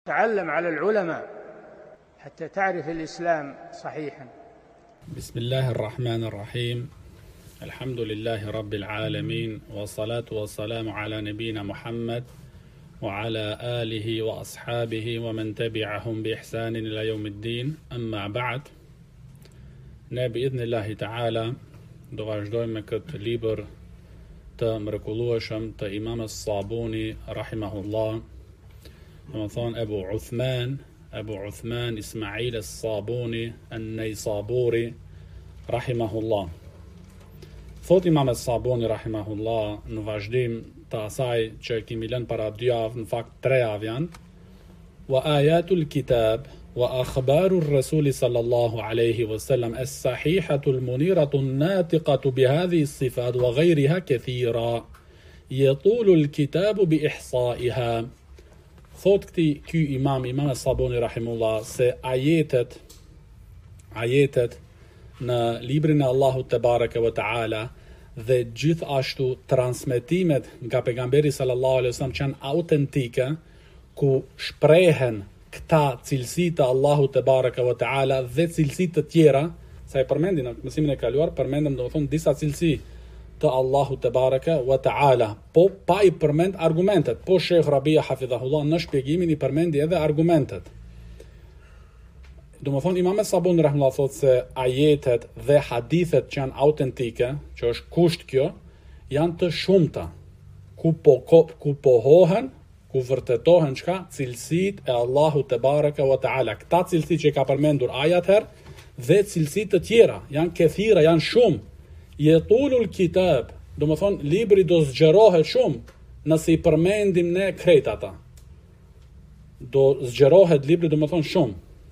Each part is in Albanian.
تعلم على العلماء حتى تعرف الإسلام صحيحا. بسم الله الرحمن الرحيم. الحمد لله رب العالمين، والصلاة والسلام على نبينا محمد وعلى آله وأصحابه ومن تبعهم بإحسان إلى يوم الدين. أما بعد، بإذن الله تعالى do vazhdojmë me këtë libër të mrekullueshëm të Imamës Sabuni rahimahullah, do të thonë Ebu Uthman Ismail Sabuni an-Naysaburi rahimahullah. Thot Imam Sabuni rahimahullah në vazhdim të asaj që kemi lënë para 2 javë, në fakt 3 javë janë: wa ayatul kitab wa akhbaru ar-rasul sallallahu alayhi wa sallam as-sahihatu al-muniratu an-natiqatu bi hadhihi as-sifat wa ghayriha kathira yatulu al-kitabu bi ihsa'iha. Thot ky imam Sabuni rahimullah se ajetet në librin e Allahut te bareke ve taala dhe gjithashtu transmetimet nga pejgamberi sallallahu alaihi wasallam që janë autentike, ku shprehen këta cilësi të Allahut te bareke ve taala dhe cilësi të tjera, sa e përmendin në mësimin e kaluar, përmendëm domethënë disa cilësi të Allahut te bareke ve taala, po pa i përmend argumentet. Po Sheikh Rabia hafidhahullah në shpjegimin i përmendi edhe argumentet. Domethënë Imam Sabuni rahimullah thot se ajetet dhe hadithet që janë autentike, që është kusht kjo, janë të shumta, ku pohohen, ku vërtetohen çka cilësitë e Allahut te bareke ve taala. Këta cilësi që ka përmendur ajat herë dhe cilësi të tjera janë këthira, janë shumë. Yatulul kitab, domethënë libri do zgjerohet shumë nëse i përmendim ne krejt ata. Do zgjerohet libri domethënë shumë.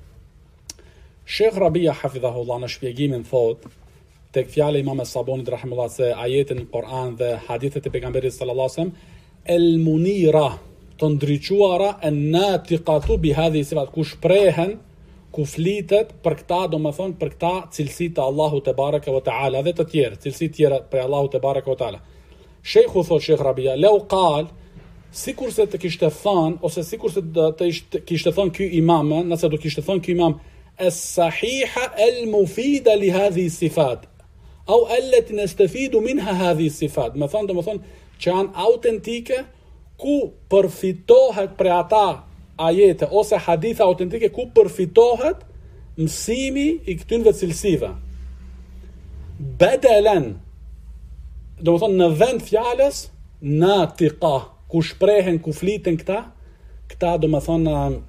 Sheikh Rabia hafidhahullah në shpjegimin thot tek fjala Imam Sabunit rahimullah se ajetin në Kur'an dhe hadithet e pejgamberit sallallahu alaihi wasallam el-munira, të ndriçuara, an-natiqatu bi hadhihi sifat, ku shprehen, ku flitet për këta, domethënë për këta cilësi të Allahut te bareke ve taala dhe të tjerë, cilësi të tjera për Allahut te bareke ve taala. Sheikhu thot Sheikh Rabia, law qal, sikurse të kishte thënë ose sikurse të kishte thënë ky imam, nëse do kishte thënë ky imam as-sahiha al-mufida li hadhihi sifat au allati nastafidu minha hadhihi sifat, më thon domethën që janë autentike, ku përfitohet prej ata ajete ose hadithe autentike ku përfitohet mësimi i këtynve cilësive. Bedelen, domethën në vend fjalës natiqa, ku shprehen, ku fliten këta domethën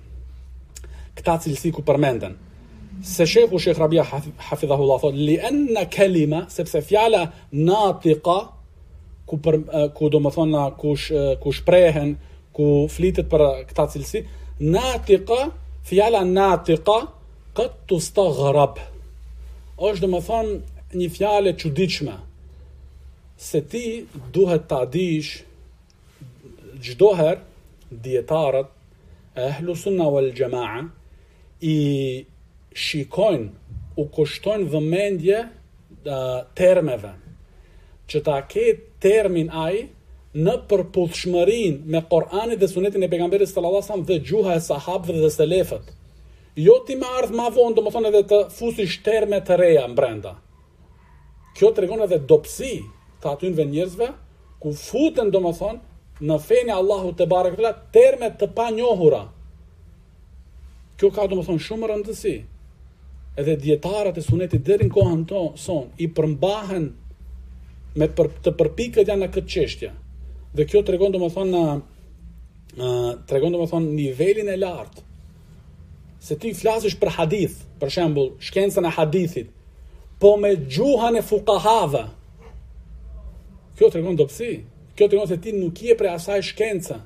këta cilësi ku përmenden. Se Sheikh Rabia hafidhahullah thot li anna kalima, sepse fjala natiqa ku domethënë ku shprehen, ku flitet për këta cilësi, natiqa, fjala natiqa qad tustaghrab, është domethënë një fjalë e çuditshme, se ti duhet ta dish çdo herë dietarët e ehlu sunna wal jamaa i shikojnë, u kushtojnë vëmendje termeve, që ta ketë termin ai në përputhshmërinë me Kur'anin dhe Sunetin e pejgamberit sallallahu alajhi wasallam dhe gjuha e sahabëve dhe selefët. Jo ti më ardh më vonë domethënë edhe të fusish terme të reja brenda. Kjo tregon edhe dobësi të atyre njerëzve ku futen domethënë në fenë Allahut te bareke terme të panjohura. Kjo ka domethënë shumë rëndësi. Edhe dietarët e Sunetit deri në kohën son i përmbahen me të përpikët janë në këtë çështje. Dhe kjo tregon domethënë nivelin e lartë. Se ti flasësh për hadith, për shembull, shkencën e hadithit, po me gjuhën e fuqahave. Kjo tregon dobësi. Kjo tregon se ti nuk je prej asaj shkence.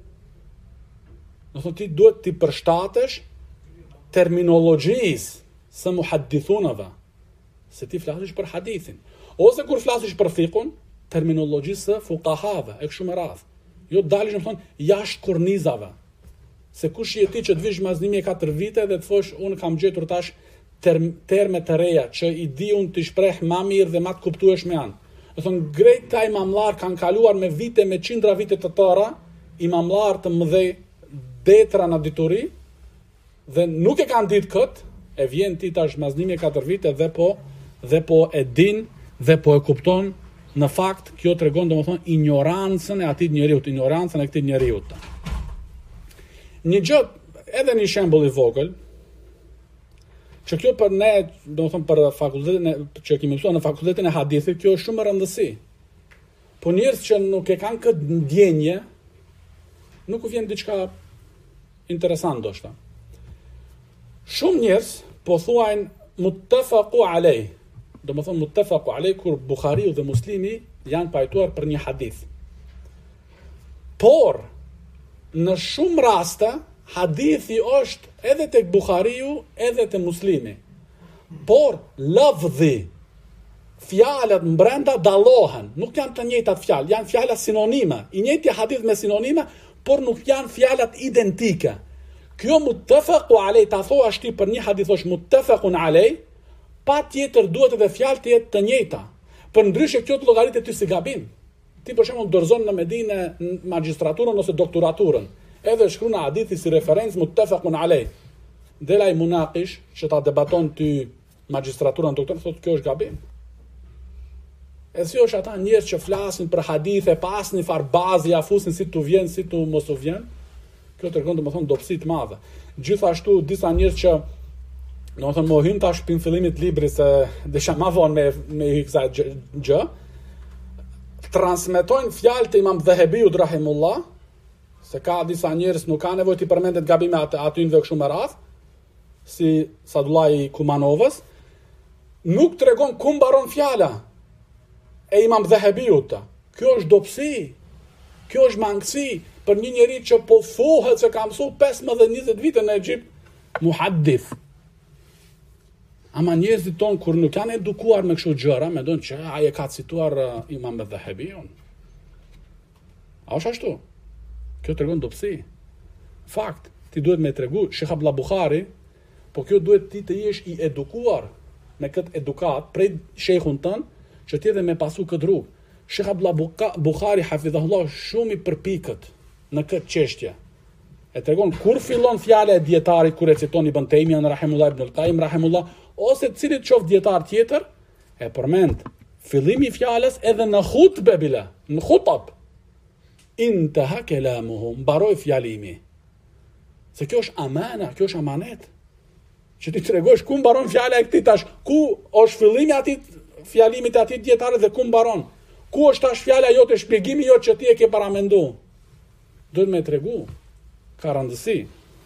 Do thotë ti duhet ti përshtatesh terminologjisë së muhaddithunave, se ti flasësh për hadithin, ose kur flasësh për fiqhun, terminologjisë së fuqahave, e kështu me radhë. Jo dalish domethënë jashtë kornizave. Se kush je ti që të vish mas 14 vite dhe të thosh unë kam gjetur tash terme të reja që i di unë të shpreh më mirë dhe më të kuptueshme janë. Do thonë grejta imamlar kanë kaluar me vite, me qindra vite të tëra, imamlar të mëdhej detra në dituri, dhe nuk e kanë ditë këtë, e vjen ti tash maznimi 4 vite dhe po e din dhe po e kupton, në fakt kjo tregon domethënë ignorancën e atij njeriu, ignorancën e këtij njeriu. Një gjë, edhe një shembull i vogël, që kjo për ne, domethënë për fakultetin që kemi mësuar në fakultetin e hadithit, kjo është shumë e rëndësishme. Po njerëz që nuk e kanë këtë ndjenje, nuk u vjen diçka interesant ndoshta. Shumë njerëz po thuajnë muttafaqu alej. Domethënë muttafaqu alej kur Buhariu dhe Muslimi janë pajtuar për një hadith. Por në shumë raste hadithi është edhe tek Buhariu edhe te Muslimi. Por lafdhi, fjalët brenda dallohen, nuk janë të njëjtat fjalë, janë fjala sinonime. I njëjti hadith me sinonime, por nuk janë fjalët identike. Kjo muttafaqu alej, ta thuash ti për një hadith është muttafaqun alej, pa tjetër duhet edhe fjalë të jetë të njëjta. Për ndryshe kjo të llogaritet ty si gabim. Ti për shembull dorëzon në Medinë magjistraturën ose doktoraturën, edhe shkruan hadithi si referencë muttafaqun alej. Delaj munaqish që ta debaton ty magjistraturën doktor, thotë kjo është gabim. E si është ata njerëz që flasin për hadithe pa asnjë farë bazë, ja fusin si tu vjen, si tu mos u vjen. Kjo tregon domethënë dobësi të madhe. Gjithashtu disa njerëz që domethënë mohim tash pin fillimit librit se desha më vonë me kësaj gjë, transmetojnë fjalët e Imam Dhahabiut rahimullah, se ka disa njerëz nuk kanë nevojë të përmendet gabime aty në kështu me radh, si Sadullahi Kumanovës, nuk tregon ku mbaron fjala e Imam Dhahabiut. Kjo është dobësi. Kjo është mangësi për një njeri që po thuhet se ka mësuar 15-20 vite në Egjipt muhaddith. Ama njerëzit tonë kur nuk janë edukuar me kështu gjëra, mendojnë që ai e ka cituar Imam Dhahabiun. A është ashtu? Kjo tregon dobësi. Fakt, ti duhet me tregu Sheikh Abdullah Buhari, po kjo duhet ti të jesh i edukuar me këtë edukat prej shejkhun tën, që ti edhe me pasu këtë rrugë. Sheikh Abdullah Buhari hafidhahullah shumë i përpikët në këtë çështje. E tregon kur fillon fjala e dietarit kur e citon Ibn Taymiyyah rahimullah, Ibn al-Qayyim rahimullah, ose cilit qoftë dietar tjetër, e përmend fillimi i fjalës edhe në hutbe bile, në khutab. Intaha kalamuhu, mbaroi fjalimi. Se kjo është amana, kjo është amanet. Që ti tregosh ku mbaron fjala e këtij tash, ku është fillimi i atij fjalimit të atij dietarit dhe ku mbaron. Ku është tash fjala jote, shpjegimi jot që ti e ke paramendu. Duhet me tregu. Ka rëndësi.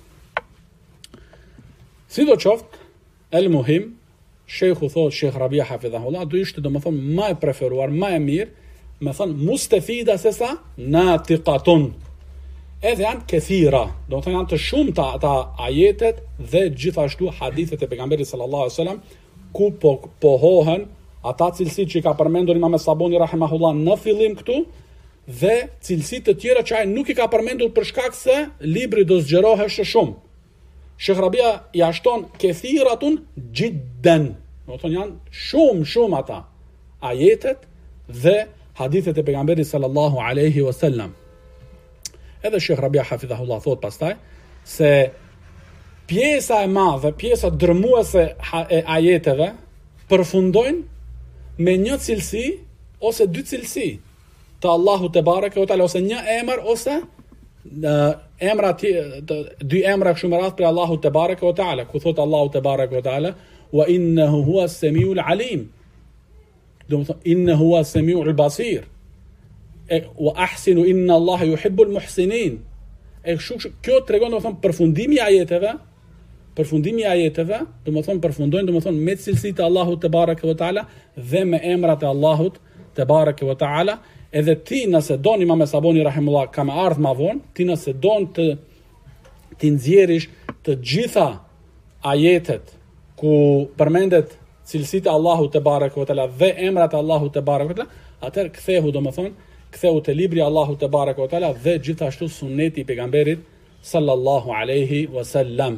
Sidoqoftë, el muhim, Sheikhu thot, Sheikh Rabia hafidhahullah, do ishte domethënë më e preferuar, më e mirë, me thënë mustafida se sa natiqatun. Edhe janë këthira, domethënë janë të shumta ata ajetet dhe gjithashtu hadithet e pejgamberit sallallahu alaihi wasallam ku pohohen ata cilësitë që ka përmendur Imam Sabuni rahimahullah në fillim këtu dhe cilësitë të tjera që ai nuk i ka përmendur për shkak se libri do zgjerohej shumë. Sheikh Rabia i ashton këthiratun jiddan. Domethënë janë shumë ata ajetet dhe hadithet e pejgamberit sallallahu alaihi wasallam. Edhe Sheikh Rabia hafidhahullah thot pastaj se pjesa e madhe, pjesa dërmuese e ajeteve përfundojnë me një cilësi ose dy cilësi të Allahu te bareke ve taala, ose një emër ose emra dy emra kështu me radhë për Allahu te bareke ve taala, ku thot Allahu te bareke ve taala wa innahu huwa as-sami'ul alim. Do të thotë innahu huwa as-sami'ul basir. Wa ahsinu inna Allaha yuhibbul muhsinin. Kjo tregon domethënë përfundimi i ajeteve, domethënë përfundojnë domethënë me cilësitë e Allahut te bareke ve taala dhe me emrat e Allahut te bareke ve taala. Edhe ti nëse doni Imam Sabuni rahimullah ka më ardh më vonë, ti nëse don të nxjerrish të gjitha ajetet ku përmendet cilësitë e Allahut te bareke ve taala dhe emrat e Allahut te bareke ve taala, atëherë ktheu te libri i Allahut te bareke ve taala dhe gjithashtu suneti i pejgamberit sallallahu alaihi wasallam.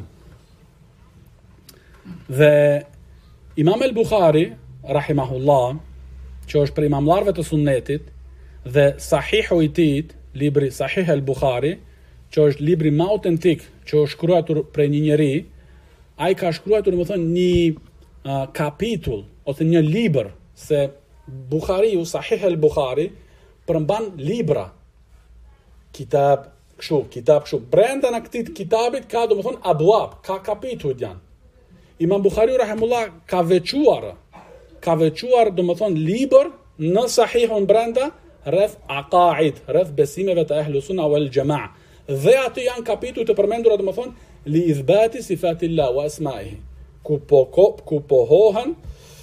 Dhe Imam al-Bukhari rahimahullah, që është për imamlarëve të sunnetit, dhe Sahihu i tij, libri Sahih al-Bukhari, që është libri më autentik që është shkruar për një njeri, ai ka shkruar, domethënë, një kapitull ose një libër, se Buhariu, Sahih al-Buhari, përmban libra, kitab kështu. Brenda në këtij kitabit ka, domethënë, abwab, ka kapitull janë. Imam Buhariu rahimullah ka veçuar domethënë libër në Sahihun brenda rreth aqaid, rreth besimeve të Ahlus Sunna wal Jamaa. Dhe aty janë kapituj të përmendura domethënë li ithbati sifatillah wa asma'ihi, ku pohohen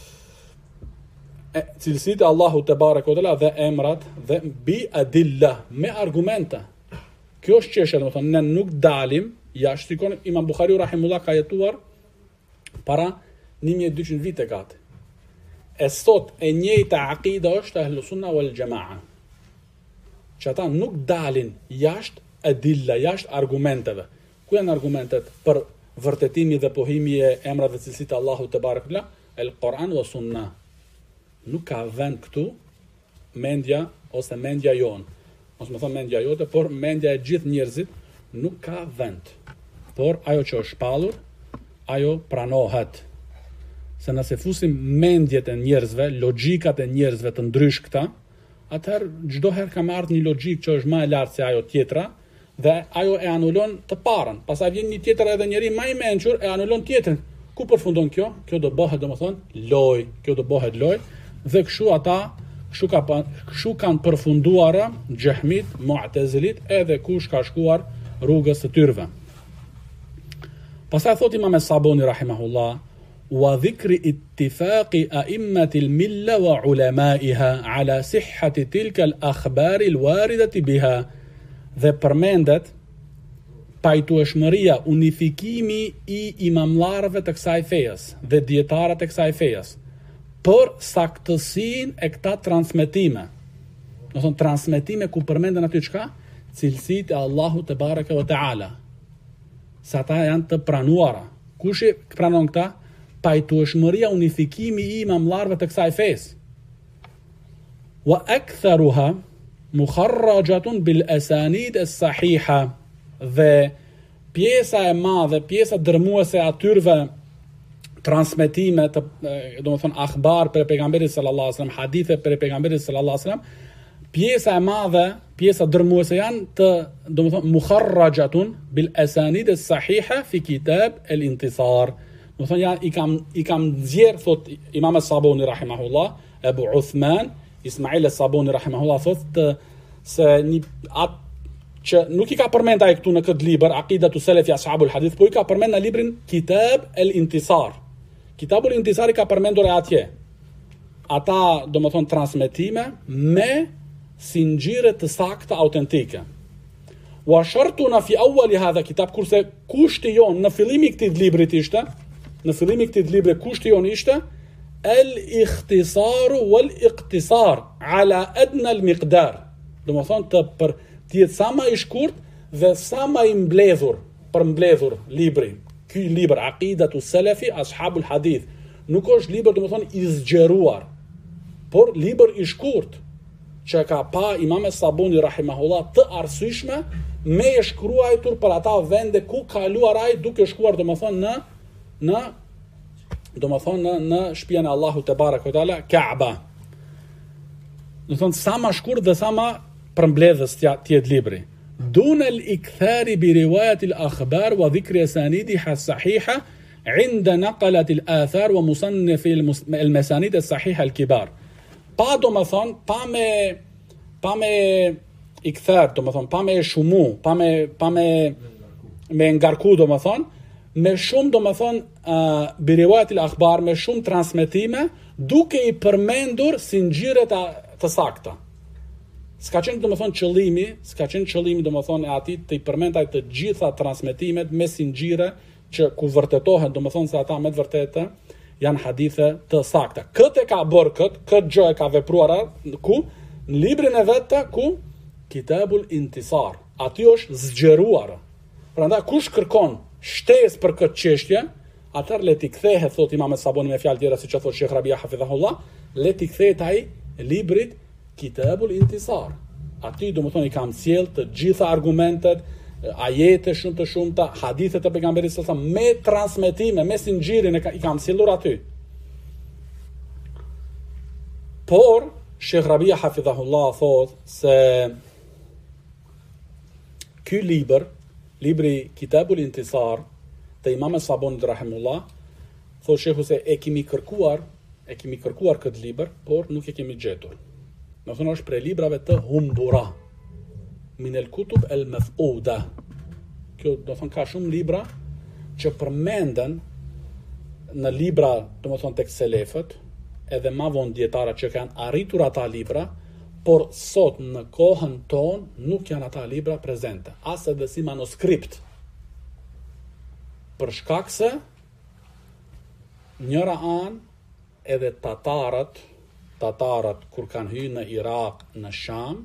cilësitë e Allahut te baraka ve dhe emrat dhe bi adilla, me argumente. Kjo është çështja, domethënë ne nuk dalim jashtë. Shikoni, Imam Buhariu rahimullah ka jetuar para 1200 vite gati. E sot e njëjta akida është Ahlus Sunna wal Jamaa, që ata nuk dalin jashtë adilla, jashtë argumenteve. Ku janë argumentet për vërtetimi dhe pohimi e emrave dhe cilësitë të Allahut te baraka? El Quran wa Sunna. Nuk ka vend këtu mendja ose mendja jon, ose më thon mendja jote, por mendja e gjithë njerëzit nuk ka vend. Por ajo që është shpallur, ajo pranohet. Se nëse fusim mendjet e njerëzve, logjikat e njerëzve të ndryshkta, atëherë çdo herë ka marrë një logjik që është më e lartë se ajo tjetra, dhe ajo e anulon të parën. Pastaj vjen një tjetër edhe njëri më i mençur e anulon tjetrin. Ku përfundon kjo? Kjo do bëhet domethënë lojë, kjo do bëhet lojë, dhe kështu kanë përfunduar Xehmit, Mu'tazilit, edhe kush ka shkuar rrugës së tyre. Pastaj thot Imam Sabuni rahimahullah, wa dhikri ittifaqi a'immatil milla wa ulamaiha ala sihhati tilka al-akhbari al-waridati biha, dhe përmendet pajtueshmëria, unifikimi i imamllarëve të kësaj fejes dhe dietarët e kësaj fejes për saktësinë e këta transmetime. Do të thonë transmetime ku përmenden aty çka? Cilësitë e Allahut te baraka ve taala. Sa ata janë të pranuara. Kush i pranon këta? Pajtueshmëria, unifikimi i imamllarëve të kësaj fejes. Wa aktharuha mukharrajatun bil asanid as-sahiha, dhe pjesa e madhe, pjesa dërmuese atyrve transmetime të, domethënë akhbar për pejgamberin sallallahu alajhi wasallam, hadithe për pejgamberin sallallahu alajhi wasallam, pjesa e madhe, pjesa dërmuese janë të, domethënë mukharrajatun bil asanid as-sahiha fi kitab al-intisar. Domethënë janë i kam nxjerr, thot Imam Sabuni rahimahullah, Abu Uthman Ismail Sabuni rahimahullah, thot se që nuk i ka përmend ai këtu në këtë libër Aqidatu Salafi Ashabul Hadith, po i ka përmend në librin Kitab al-Intisar. Kitabul Intisar i ka përmendur atje. Ata domethënë transmetime me sinxhire të sakta autentike. Wa shartuna fi awwal hadha kitab, kurse kushti jon në fillimi i këtij libri, kushti jon ishte al-ikhtisar wal-iqtisar ala adna al-miqdar. Domethënë të për tjetë sa ma i shkurt dhe sa ma i mbledhur libri. Ky libër Aqidatu Salafi Ashabul Hadith nuk është libër domethënë i zgjeruar, por libër i shkurt që ka pa Imam Sabuni rahimahullah të arsyeshme me e shkruar për ata vende ku kaluar ai duke shkuar domethënë në shtëpinë e Allahut te baraka ve taala, Kaaba. Domethënë sa ma shkurt dhe sa ma përmbledhës tjetë libri. Dun al-ikthari bi riwayat al-akhbar wa dhikri asanidiha as-sahiha inda naqalat al-athar wa musannif al-masanid as-sahiha al-kibar. Pa domethënë, pa me ikthar, domethënë, pa me shumu, pa me ngarku, domethënë, me shumë domethënë bi riwayat al-akhbar, me shumë transmetime, duke i përmendur sinxhiret të sakta. S'ka qenë domethënë qëllimi domethënë e atij të i përmendaj të gjitha transmetimet me sinxhire që ku vërtetohet domethënë se ata me të vërtetë janë hadithe të sakta. Këtë e ka bërë këtë gjë e ka vepruar ku në librin e vet ku Kitabul Intisar. Aty është zgjeruar. Prandaj kush kërkon shtesë për këtë çështje, atëherë le t'i kthehet, thot Imam Sabuni me fjalë tjera siç e thot Sheikh Rabia hafidhahullah, le t'i kthehet ai librit Kitabul Intisar. Aty domethënë i kam sjell të gjitha argumentet, ajete shumë të shumta, hadithe të pejgamberit sallallahu alajhi wasallam me transmetime, me sinxhirin i kam sjellur aty. Por Sheikh Rabia hafidhahullah thot se ky libri Kitabul Intisar të Imam Sabonit rahimullah, thot shehu se e kemi kërkuar këtë libër, por nuk e kemi gjetur. Do thonë është prej librave të humbura. Min el kutub el mafquda. Kjo do thonë ka shumë libra që përmenden në libra, domethënë tek selefët, edhe ma vonë dietarët që kanë arritur ata libra, por sot në kohën tonë nuk janë ata libra prezente, as edhe si manuskript. Për shkak se njëra anë edhe tatarët kur kanë hyrë në Irak, në Sham,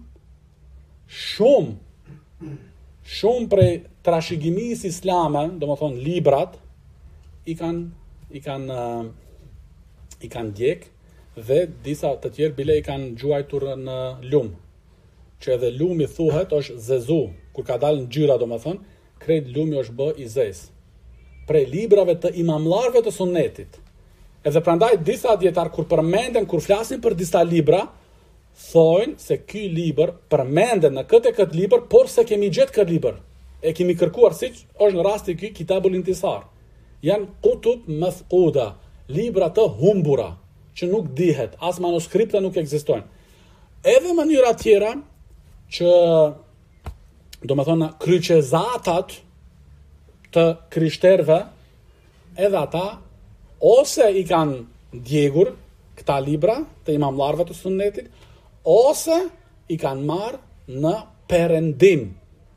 shumë prej trashëgimisë islame, domethënë librat i kanë djeg dhe disa të tjerë bile i kanë gjuajtur në lum, që edhe lumi thuhet është zezu, kur ka dalë në gjyra domethënë, krejt lumi është bë i zez. Prej librave të imamlarve të sunnetit. Edhe prandaj disa dietar kur flasin për disa libra, thojnë se ky libër përmendet në këtë libër, por se kemi gjetë këtë libër. E kemi kërkuar, siç është në rasti ky Kitabul Intisar. Janë kutub mafquda, libra të humbura, që nuk dihet, as manuskripta nuk ekzistojnë. Edhe mënyra tjera që domethënë kryqezatat të krishterëve, edhe ata ose i kanë djegur këta libra të imamlarëve të sunnetit, ose i kanë marrë në perëndim.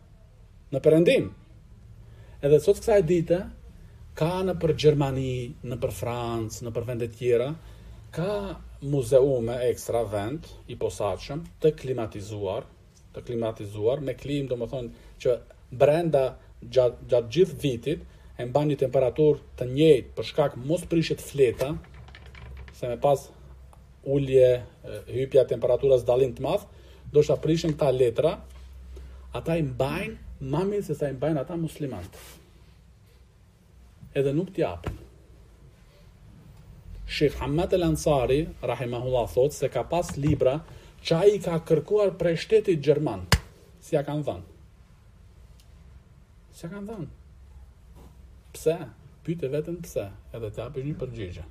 Edhe sot kësaj dite ka në për Gjermani, në për Francë, në për vende tjera, ka muzeume ekstra vend i posaçëm të klimatizuar me klimë, domethënë që brenda gjatë gjithë vitit e mban një temperaturë të njëjtë për shkak mos prishjet fleta, se me pas ulje hypja temperaturës dallim të madh, do shta prishin këta letra, ata i mbajnë më mirë se sa i mbajnë ata muslimanët. Edhe nuk t'japin. Sheikh Hamad El Ansari, rahimahullah, thot se ka pas libra që ai ka kërkuar prej shtetit gjerman, si ja kanë dhënë. Pse? Pyete veten pse, edhe të japësh një përgjigje.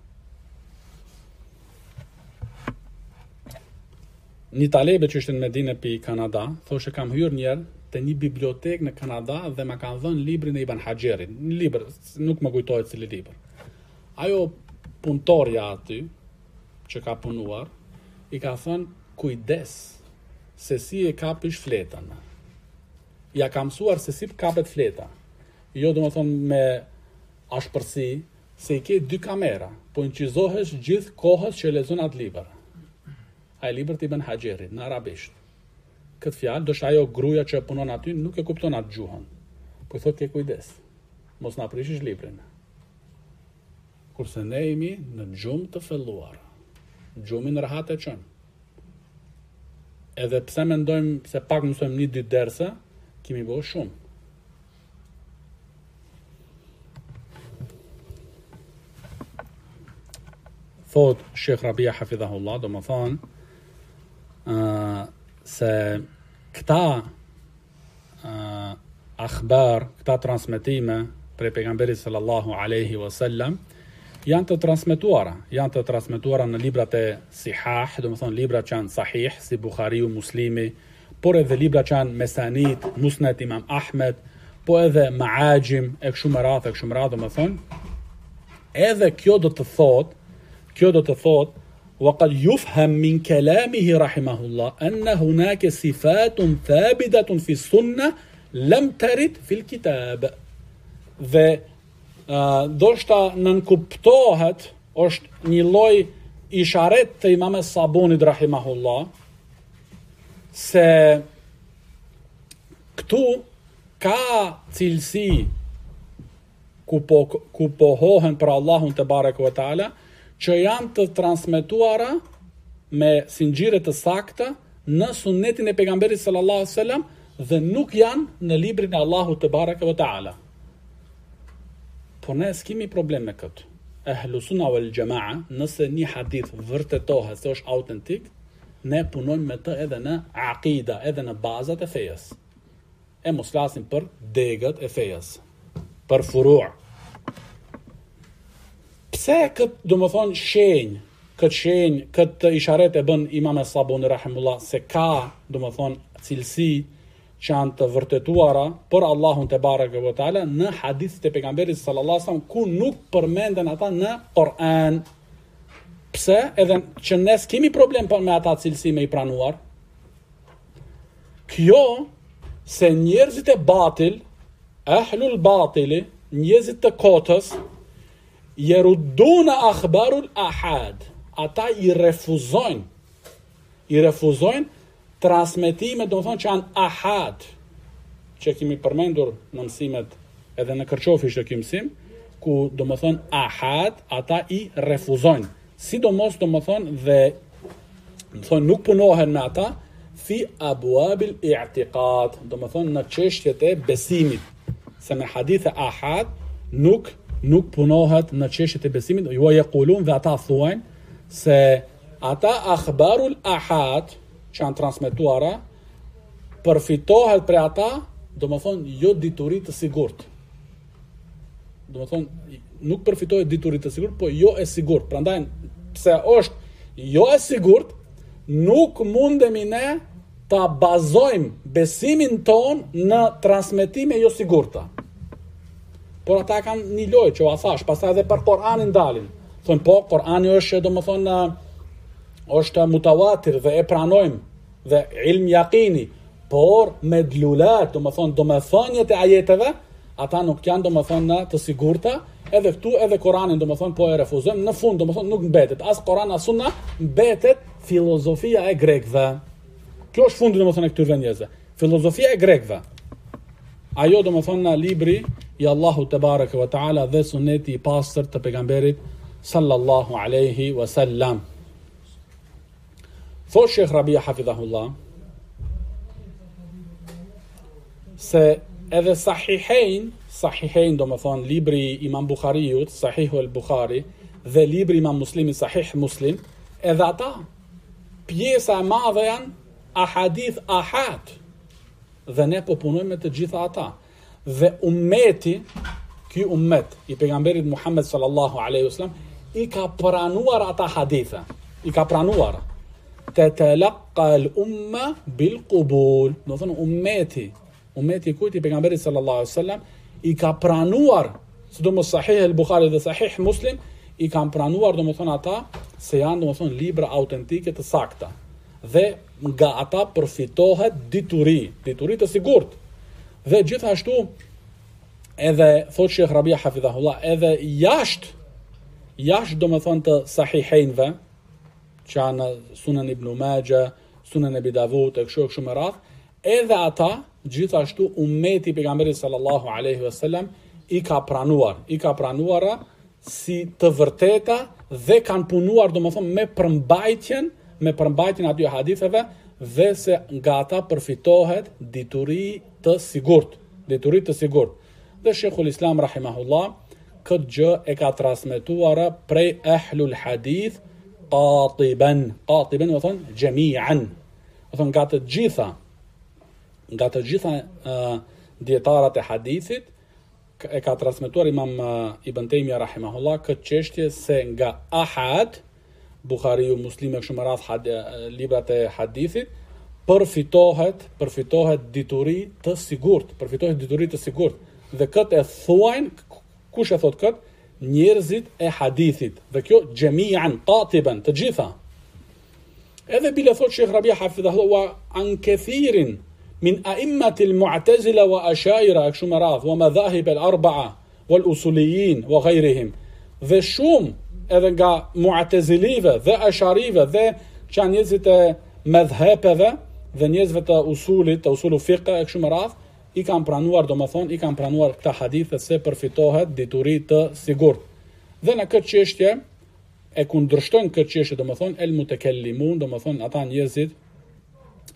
Një talebe që ishte në Medinë pi Kanada, thoshte kam hyrë një herë te një bibliotekë në Kanada dhe ma kanë dhënë librin e Ibn Haxherit. Një libër, nuk më kujtohet cili libër. Ajo punëtorja aty që ka punuar i ka thënë kujdes se si e kapish fletën. Ja ka mësuar se si kapet fleta. Jo domethënë me ashpërsi, se i ke 2 kamera, po incizohesh gjithë kohës që lexon atë libër. Ai libër të Ibn Haxherit në arabisht. Këtë fjalë, do shta ajo gruaja që punon aty nuk e kupton atë gjuhën. Po i thotë ke kujdes. Mos na prishish librin. Kurse ne jemi në gjumë të filluar. Gjumin rahat e çon. Edhe pse mendojmë se pak mësojmë 1-2 derse, kemi bërë shumë. Thot Sheikh Rabia hafidhahullah, do më thonë se këta akhbar, këta transmetime prej pejgamberit sallallahu alaihi wasallam janë të transmetuara në librat e sihah, do më thonë libra që janë sahih, si Bukhariu, Muslimi, por edhe libra që janë Mesanid, Musnad Imam Ahmed, po edhe Maajim, e kështu me radhë, do më thonë, edhe kjo do të thot وقد يفهم من كلامه رحمه الله أن هناك صفات ثابتة في السنة لم ترد في الكتاب. Dhe do shta nënkuptohet, është një lloj isharet të Imam Sabonit rahimahullah, se këtu ka cilësi ku pohohen për Allahun te bareke ve taala, që janë të transmetuara me sinxhire të sakta në sunnetin e pejgamberit sallallahu alaihi wasallam dhe nuk janë në librin e Allahut te bareke ve taala. Por ne s'kemi problem me këtë. Ehlu sunna wal jamaa, nëse një hadith vërtetohet se është autentik, ne punojmë me të edhe në aqida, edhe në bazat e fejes. E mos flasim për degët e fejes, për furu'. Pse këtë isharet e bën Imam Sabuni rahimullah se ka, cilësi që janë të vërtetuara për Allahun te bareke ve taala në hadithet e pejgamberit sallallahu alaihi wasallam ku nuk përmenden ata në Kur'an. Pse? Edhe që ne kemi problem me ata cilësi me I pranuar. Kjo se njerëzit e batil, ahlul batili, njerëzit të kotës, jeruduna akhbarul ahad. Ata I refuzojnë transmetime, do të thonë që janë ahad, që kemi përmendur në mësimet edhe në Kërçofi që kemi mësim, ku do të thonë ahad, ata I refuzojnë. Sidomos do të thonë dhe do të thonë nuk punohen me ata fi abwabil i'tiqad, do të thonë në çështjet e besimit, se me hadithe ahad nuk punohet në çështjet e besimit. Ju yaqulun dhe ata thuajnë se ata akhbarul ahad që janë transmetuara, përfitohet për ata, do më thonë, jo diturit të sigurt. Do më thonë, nuk përfitohet diturit të sigurt, po jo e sigurt. Prandaj, pse është jo e sigurt, nuk mundemi ne ta bazojmë besimin ton në transmetime jo sigurta. Por ata kanë një lojë që o thash, pastaj edhe për Kur'anin dalin. Thonë, po, Kur'ani është, do më thonë, është mutawatir dhe e pranojmë dhe ilm yaqini, por me dlulat, do më thonjet e ajeteve, ata nuk janë do më thonë të sigurta, edhe këtu edhe Koranin do më thonë po e refuzojmë, në fund do më thonë nuk mbetet, as Koran as Sunna, mbetet filozofia e grekëve. Kjo është fundi do më thonë e këtyre njerëzve. Filozofia e grekëve. Ajo do më thonë në libri I Allahu te bareke ve taala dhe suneti I pastër të pejgamberit sallallahu alaihi wasallam. Thot Sheikh Rabia hafidhahullah se edhe sahihein do më thonë libri Imam Bukhariut, Sahihu al-Bukhari, dhe libri Imam Muslimi, Sahih Muslim, edhe ata pjesa e madhe janë ahadith ahad, dhe ne po punojmë me të gjitha ata. Dhe ummeti, ky ummet I pejgamberit Muhammed sallallahu alaihi wasallam I ka pranuar ata hadithe, I ka pranuar. Tatalaqqa al-umma bil-qubul. Do thonë ummeti kujt I pejgamberit sallallahu alaihi wasallam I ka pranuar, sidomos Sahih al-Bukhari dhe Sahih Muslim, I kanë pranuar domethënë ata se janë domethënë libra autentike të sakta. Dhe nga ata përfitohet dituri të sigurt. Dhe gjithashtu edhe thot Sheikh Rabia hafidhahullah, edhe jashtë domethënë të sahihejnve, që janë Sunan Ibn Majah, Sunan Abi Davud e kështu me radhë, edhe ata gjithashtu ummeti pejgamberit sallallahu alaihi wasallam I ka pranuar si të vërteta dhe kanë punuar domethënë me përmbajtjen aty haditheve dhe se nga ata përfitohet dituri të sigurt. Dhe Sheikhul Islam rahimahullah këtë gjë e ka transmetuar prej ahlul hadith qatiban do thonë jami'an. Do thonë nga të gjitha dietarët e hadithit e ka transmetuar Imam Ibn Taymija rahimahullah këtë çështje se nga ahad Bukhariu, Muslimi kështu me radhë librat e hadithit përfitohet dituri të sigurt, dhe këtë e thuajnë, kush e thot këtë? Njerëzit e hadithit. Dhe kjo jami'an qatiban, të gjitha. Edhe bile thot Sheikh Rabia hafidhahullah an kathirin min a'immat al-mu'tazila wa ashaira kështu me radhë, wa madhahib al-arba'a wal usuliyin wa ghayrihim. Dhe shumë edhe nga mu'tazilive dhe asharive dhe që janë njerëzit e madhhabeve dhe njerëzve të usulu fiqh e kështu me radhë, I kanë pranuar këta hadithe se përfitohet dituri të sigurt. Dhe në këtë çështje e kundërshtojnë këtë çështje el mutakallimun, ata njerëzit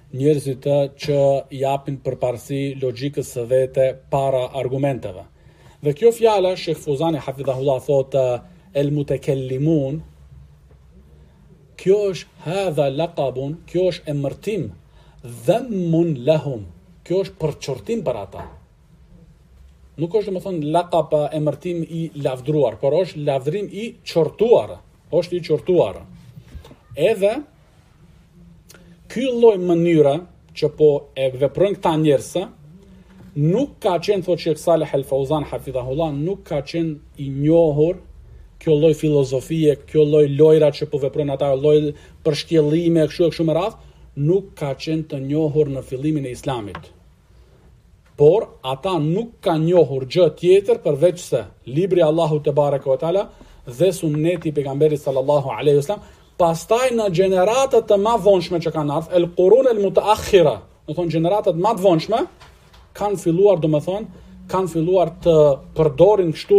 njerëzit që japin përparësi logjikës së vete para argumenteve. Dhe kjo fjala Sheikh Fuzani hafidhahullah thotë el mutakellimun, kjo është hadha laqabun, kjo është emërtim, dhammun lahum, kjo është përçortim për ata. Nuk është domethënë laqab emërtim i lavdruar, por është lavdrim i çortuar, është i çortuar. Edhe ky lloj mënyre që po e veprojnë këta njerëz, nuk ka qenë, thotë Sheikh Saleh El Fauzan hafidhahullah, nuk ka qenë i njohur kjo lloj filozofie, kjo lloj lojra që po veprojnë ata, lloj përshkjellime kështu me radhë, nuk ka qenë të njohur në fillimin e Islamit. Por ata nuk kanë njohur gjë tjetër përveç se libri Allahu te bareke ve teala dhe sunneti i pejgamberit sallallahu alaihi wasallam. Pastaj në gjeneratat të më vonshme që kanë ardhur, el qurun el mutaakhira, do të thonë gjeneratat më të vonshme, kanë filluar, kanë filluar të përdorin kështu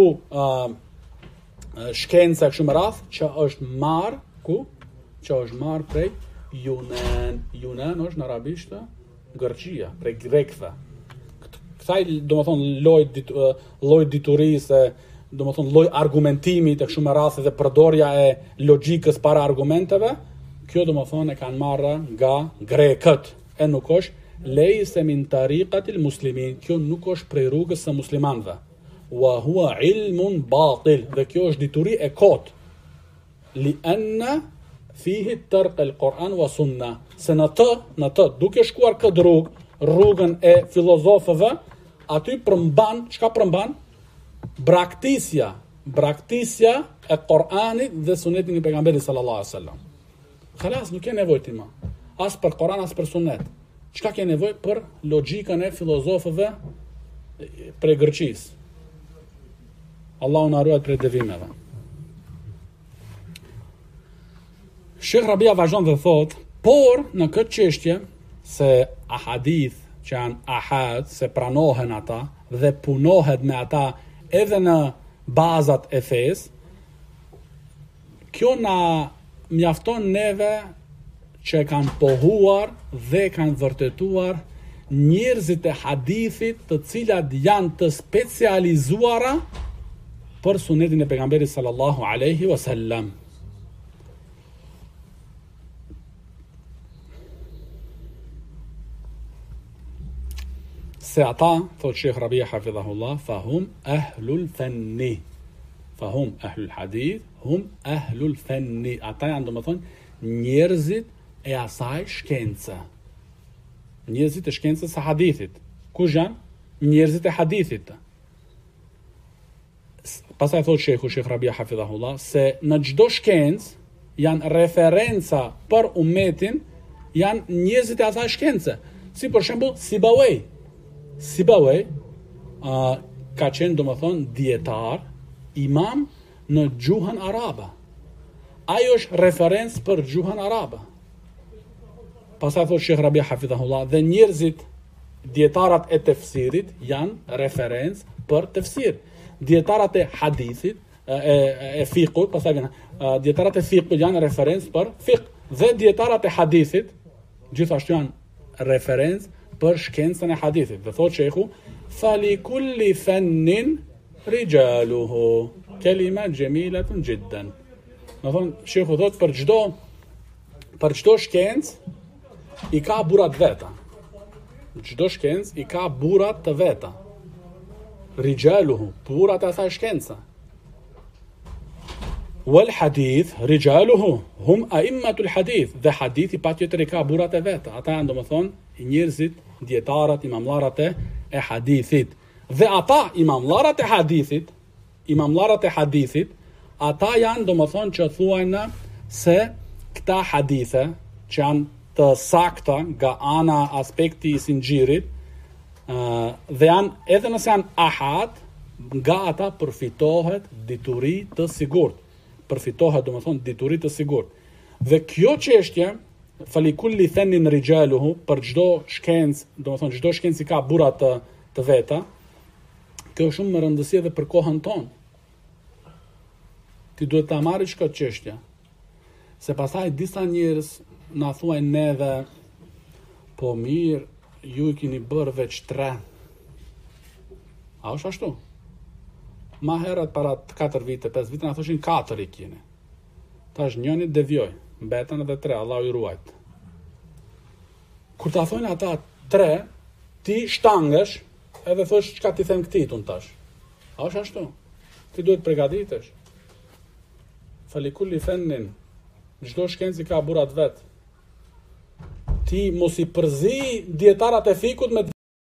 shkenca kështu me radhë, që është marr që është marr prej Yunan është në arabisht Gërgjia, prej grekëve. Kësaj lloj diturisë, lloj argumentimi të kështu me radhë dhe përdorja e logjikës para argumenteve, kjo e kanë marrë nga grekët, e nuk është lejse min tariqatil muslimin, kjo nuk është prej rrugës së muslimanëve. Wa huwa ilmun batil, dhe kjo është dituri e kot. Li anna fihi tarq al-Quran wa sunna. Se në të, duke shkuar këtë rrugën e filozofëve, aty çka përmban? Braktisja e Koranit dhe sunetin e pejgamberit sallallahu alaihi wasallam. Khalas, nuk ke nevojë ti më. As për Koran, as për sunet. Çka ke nevojë? Për logjikën e filozofëve prej Greqisë. Allahu na ruaj prej devimeve. Sheikh Rabia vazhdon dhe thot, por në këtë çështje se ahadith që janë ahad, se pranohen ata dhe punohet me ata edhe në bazat e fesë, kjo na mjafton neve që kanë pohuar dhe kanë vërtetuar njerëzit e hadithit të cilat janë të specializuara për sunetin e pejgamberit sallallahu alaihi wasallam. Se ata, thot Sheikh Rabia hafidhahullah, fahum ahlul fanni. Fahum ahlul hadith, hum ahlul fanni. Ata janë domethënë njerëzit e asaj shkence. Njerëzit e shkencës së hadithit. Kush janë? Njerëzit e hadithit. Pastaj thot Sheikh Rabia hafidhahullah se në çdo shkencë janë referenca për ummetin, janë njerëzit e asaj shkence. Si për shembull Sibawayh ka qenë domethënë dietar, imam në gjuhën arabe. Ai është referencë për gjuhën arabe. Pastaj thot Sheikh Rabia hafidhahullah, dhe njerëzit dietarat e tefsirit janë referencë për tefsir. Dietarat e hadithit, e fiqhut, pastaj dietarat e fiqhut janë referencë për fiqh, dhe dietarat e hadithit gjithashtu janë referencë për shkencën e hadithit. Dhe thot Sheikhu, fali kulli fannin rijaluhu, kelima jamilatun jiddan. Do thon Sheikhu thot për çdo shkencë i ka burrat veta. Çdo shkencë i ka burrat të veta. Rijaluhu, burrat e asaj shkence. Wal hadith rijaluhu hum a'immatul hadith, dhe hadithi patjetër i ka burrat e veta. Ata janë domethënë njerëzit, dietarët, imamllarët e hadithit. Dhe ata imamllarët e hadithit, ata janë domethënë që thuajnë se këta hadithe që janë të sakta nga ana aspekti i sinxhirit, dhe janë edhe nëse janë ahad, nga ata përfitohet dituri të sigurt. Përfitohet domethënë dituri të sigurt. Dhe kjo çështje, falikulli thanin rijaluhu, për çdo shkencë, domethënë çdo shkencë ka burra të veta, kjo është shumë më rëndësi edhe për kohën tonë. Ti duhet ta marrësh këtë çështje. Se pastaj disa njerëz na thuajnë neve, Po mirë, ju I keni bërë veç 3. A është ashtu? Ma herët para 4 vite, 5 vite, na thoshin 4 I keni. Tash njëni devjoj, mbetën edhe 3, Allah I ruajt. Kur ta thojnë ata 3, ti shtangesh, edhe thosh çka ti them këtij tun tash. A është ashtu? Ti duhet përgatitesh. Falikulli fennin, çdo shkenci ka burat vet. Ti mos I përzi dietarat e fikut me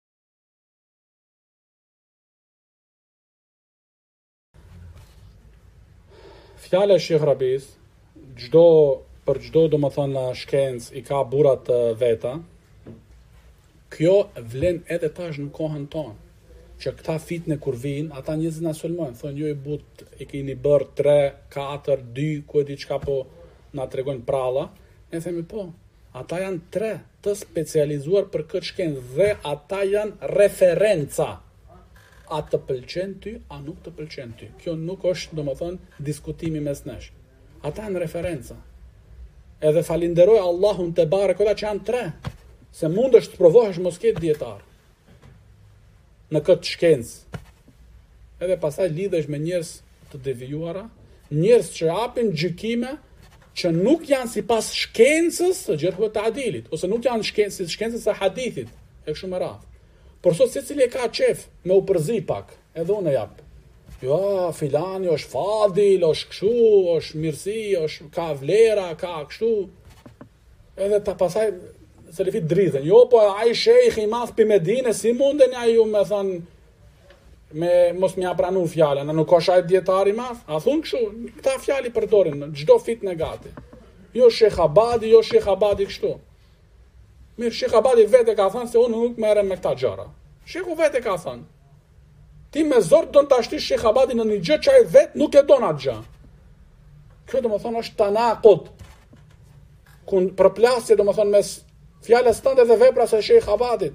fjala e Sheikh Rabis, për çdo domethënë shkencë I ka burat veta. Kjo vlen edhe tash në kohën tonë. Që këta fitne kur vinë, ata njerëzit na sulmojnë, thonë ju I but I keni bërë 3, 4, 2, ku e di çka po na tregojnë pralla. Ne themi po, ata janë 3 të specializuar për këtë shkencë dhe ata janë referenca. A të pëlqen ty, a nuk të pëlqen ty. Kjo nuk është domethënë diskutimi mes nesh. Ata janë referenca. Edhe falinderoj Allahun te barekolla që janë 3. Se mund është të provohesh mos ketë dietar në këtë shkencë. Edhe pastaj lidhesh me njerëz të devijuara, njerëz që japin gjykime që nuk janë sipas shkencës së gjerhut të adilit, ose nuk janë shkencës së hadithit, e kështu me radhë. Por sot secili e ka qef me u përzi pak, edhe unë e jap. Jo, filani është fadil, është kështu, është mirësi, është ka vlera, ka kështu. Edhe ta pasaj selefit dridhen. Jo, po ai shejh I madh pi Medine, si munden ai ju me thon me mos më pranu fjalën, a nuk është ai dietar I madh? A thon kështu? Këta fjalë përdorin në çdo fit negati. Jo Sheikh Abadi, jo Sheikh Abadi kështu. Mirë, Sheikh Abadi vetë ka thënë se unë nuk merrem me këta gjëra. Sheikhu vetë ka thënë. Ti me zor don ta shtish Sheikh Abadi në një gjë që ai vetë nuk e don atë gjë. Kjo domethënë është tanaqut. Ku përplasje domethënë mes fjalës tënde dhe vepras së Sheikh Abadit.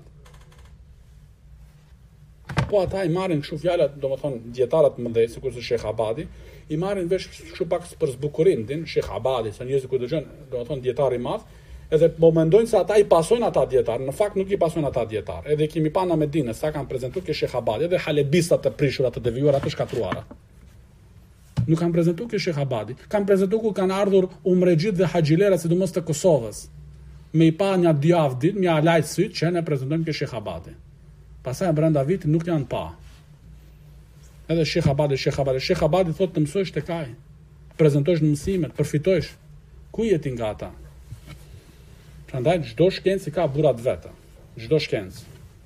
Po ata I marrin kështu fjalat, domethënë dietarët mëdhej, sikur se Sheikh Abadi, I marrin vesh kështu pak për zbukurim din Sheikh Abadi, sa njerëzit kur dëgjojnë, domethënë dietar I madh, edhe po mendojnë se ata I pasojnë ata dietar, në fakt nuk I pasojnë ata dietar. Edhe kemi pa në Medinë sa kanë prezantuar ke Sheikh Abadi dhe halebistat të prishura të devijuara të shkatruara. Nuk kanë prezantuar ke Sheikh Abadi, kanë prezantuar ku kanë ardhur umregjit dhe haxhilera sidomos të Kosovës. Me I pa një 2 javë ditë, një alajt syt që ne prezantojmë ke Sheikh Abadi. Pastaj brenda vitit nuk janë pa. Edhe Sheikh Abadi thotë të mësojsh tek ai. Prezantosh në mësimet, përfitojsh. Ku je ti nga ata? Prandaj çdo shkencë ka burat veta. Çdo shkencë.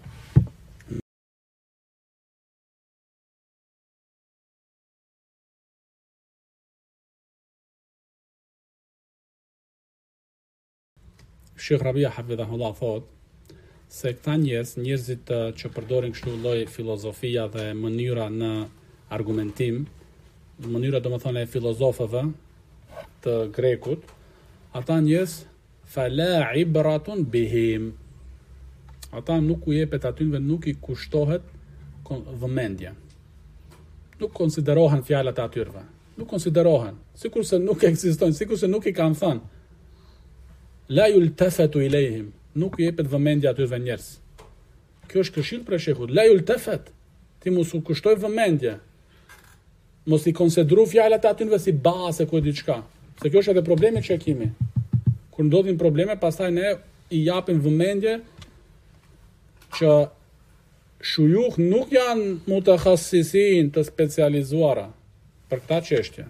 Sheikh Rabia hafidhahullah thot se këta njerëzit që përdorin kështu lloj filozofia dhe mënyra në argumentim, mënyra domethënë e filozofëve të grekut, ata njerëz fala ibratun bihim. Ata nuk u jepet atyve, nuk I kushtohet vëmendje. Nuk konsiderohen fjalat e atyre. Nuk konsiderohen, sikurse nuk ekzistojnë, sikurse nuk I kanë thënë. La yultafatu ilayhim, nuk I jepet vëmendje atyre njerëz. Kjo është këshill për shehut. La yultafat, ti mos u kushtoj vëmendje. Mos I konsideru fjalat e atyre si bazë ku diçka. Se kjo është edhe problemi që kemi. Kur ndodhin probleme, pastaj ne I japim vëmendje që shujukh nuk janë mutakhassisin të specializuara për këta çështje.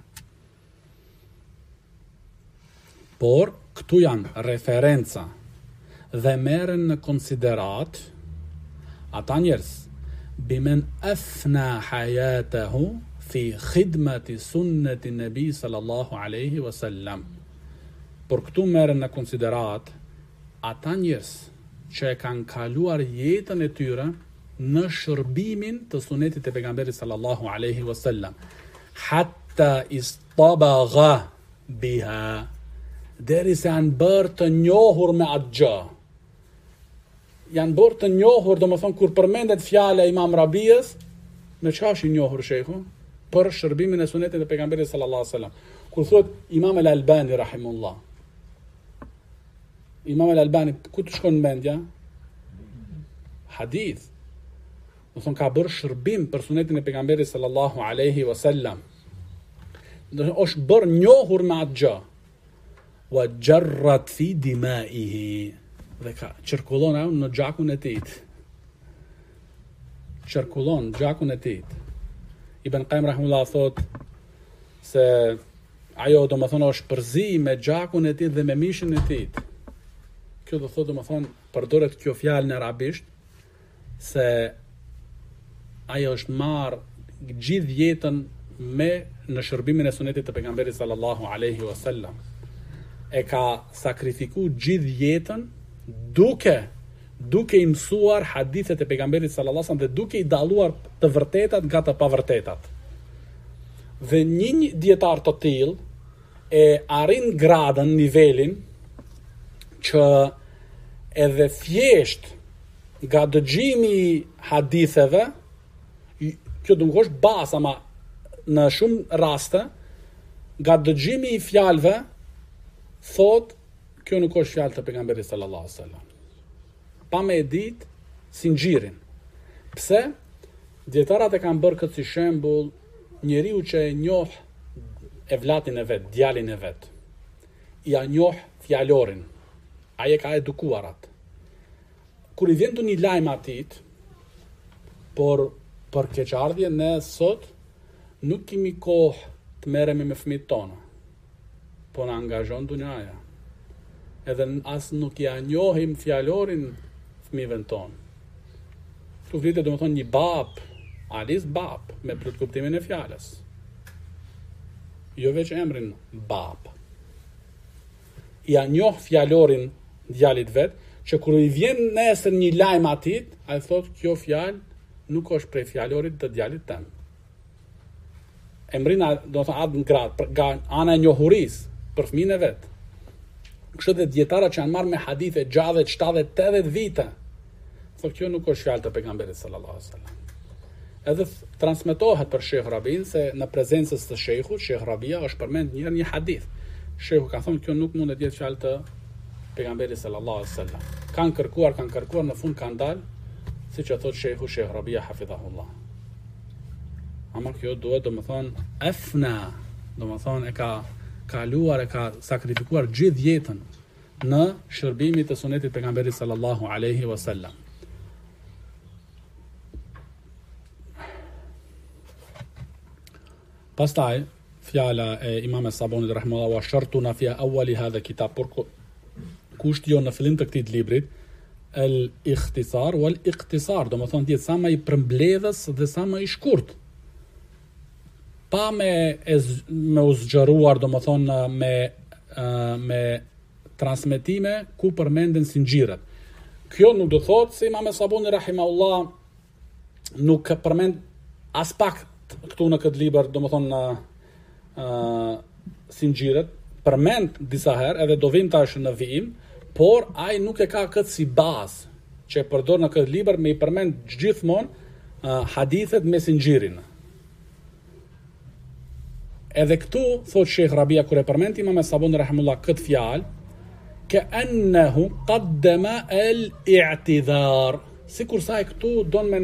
Por këtu janë referenca dhe merren në konsiderat ata njerëz bimen afna hayatahu fi khidmati sunnati nabi sallallahu alaihi wasallam. Por këtu merren në konsiderat ata njerëz që e kanë kaluar jetën e tyre në shërbimin të sunetit të pejgamberit sallallahu alaihi wasallam, hatta istabagha biha, deri se janë bërë të njohur me atë gjë. Janë bërë të njohur, domethënë kur përmendet fjala Imam Rabiës, me çfarë është I njohur shehu? Për shërbimin e sunetit të pejgamberit sallallahu alaihi wasallam. Kur thot Imam al-Albani rahimullah, Imam al-Albani, ku të shkon në mendja? Hadith. Do thonë ka bërë shërbim për sunetin e pejgamberit sallallahu alaihi wasallam. Do thonë është bërë njohur me atë gjë. Wa jarrat fi dimaihi. Dhe ka çirkullon ajo në gjakun e tij. Çirkullon gjakun e tij. Ibn Qayyim rahimullah thot se ajo do më thonë është përzi me gjakun e tij dhe me mishin e tij. Kjo do thotë do më thonë përdoret kjo fjalë në arabisht se ajo është marrë gjithë jetën me në shërbimin e sunetit të pejgamberit sallallahu alaihi wasallam. E ka sakrifiku gjithë jetën duke i mësuar hadithet e pejgamberit sallallahu alaihi wasallam dhe duke i dalluar të vërtetat nga të pavërtetat. Dhe një dietar të tillë e arrin gradën, nivelin që edhe thjesht nga dëgjimi i haditheve, kjo do të thosh bas, ama në shumë raste nga dëgjimi i fjalëve thot kjo nuk është fjalë të pejgamberit sallallahu alaihi wasallam. Pa me e ditë sinxhirin. Pse? Dietarët e kanë bërë këtë si shembull njeriu që e njoh evlatin e vet, djalin e vet. Ja njoh fjalorin. Ai e ka edukuar atë. Kur i vjen një lajm atit, por për keqardhje ne sot nuk kemi kohë të merremi me fëmijët tonë. Po na angazhon dunjaja. Edhe as nuk ja njohim fjalorin fëmijëve tonë. Tu vite do të thonë një bab, alis bab, me plot kuptimin e fjalës. Jo veç emrin bab. Ja njoh fjalorin djalit vet, që kur i vjen nesër një lajm atit, ai thotë kjo fjalë nuk është prej fjalorit të djalit tem. Emrina do të atë në grad, nga ana e njohurisë për fëmijën e vet. Kështu dhe dietarët që janë marrë me hadithe 60, 70, 80 vite, thotë kjo nuk është fjalë të pejgamberit sallallahu alaihi wasallam. Edhe transmetohet për Sheh Rabin se në prezencës të Shehut, Sheh Rabia është përmend një hadith. Shehu ka thonë kjo nuk mund të jetë fjalë të pejgamberit sallallahu alaihi wasallam. Kanë kërkuar në fund kanë dalë, siç e thot Shehu Sheh Rabia hafidhahullah. Ama kjo duhet do të thonë afna, do të thonë e ka kaluar, e ka sakrifikuar gjithë jetën në shërbimin e sunetit pejgamberit sallallahu alaihi wasallam. Pastaj fjala e Imam Sabonit rahimahullahu wa shartuna fi awwali hadha kitab, por kushti jo në fillim të këtij librit el-ikhtisar wal-iqtisar, do të thonë të jetë sa më i përmbledhës dhe sa më i shkurt. Pa me u zgjeruar, do të thonë me transmetime ku përmenden sinxhirët. Kjo nuk do thotë se Imam Saboni rahimahullah nuk përmend as pak këtu në këtë libër, do të thonë sinxhirët, përmend disa herë edhe do vim tash në vijim, por ai nuk e ka këtë si bazë që e përdor në këtë libër me i përmend gjithmonë hadithet me sinxhirin. Edhe këtu thot Sheikh Rabia kur e përmend Imam Saboni rahimahullah këtë fjalë, ka'annahu qaddama al-i'tidhar, sikur sa këtu don me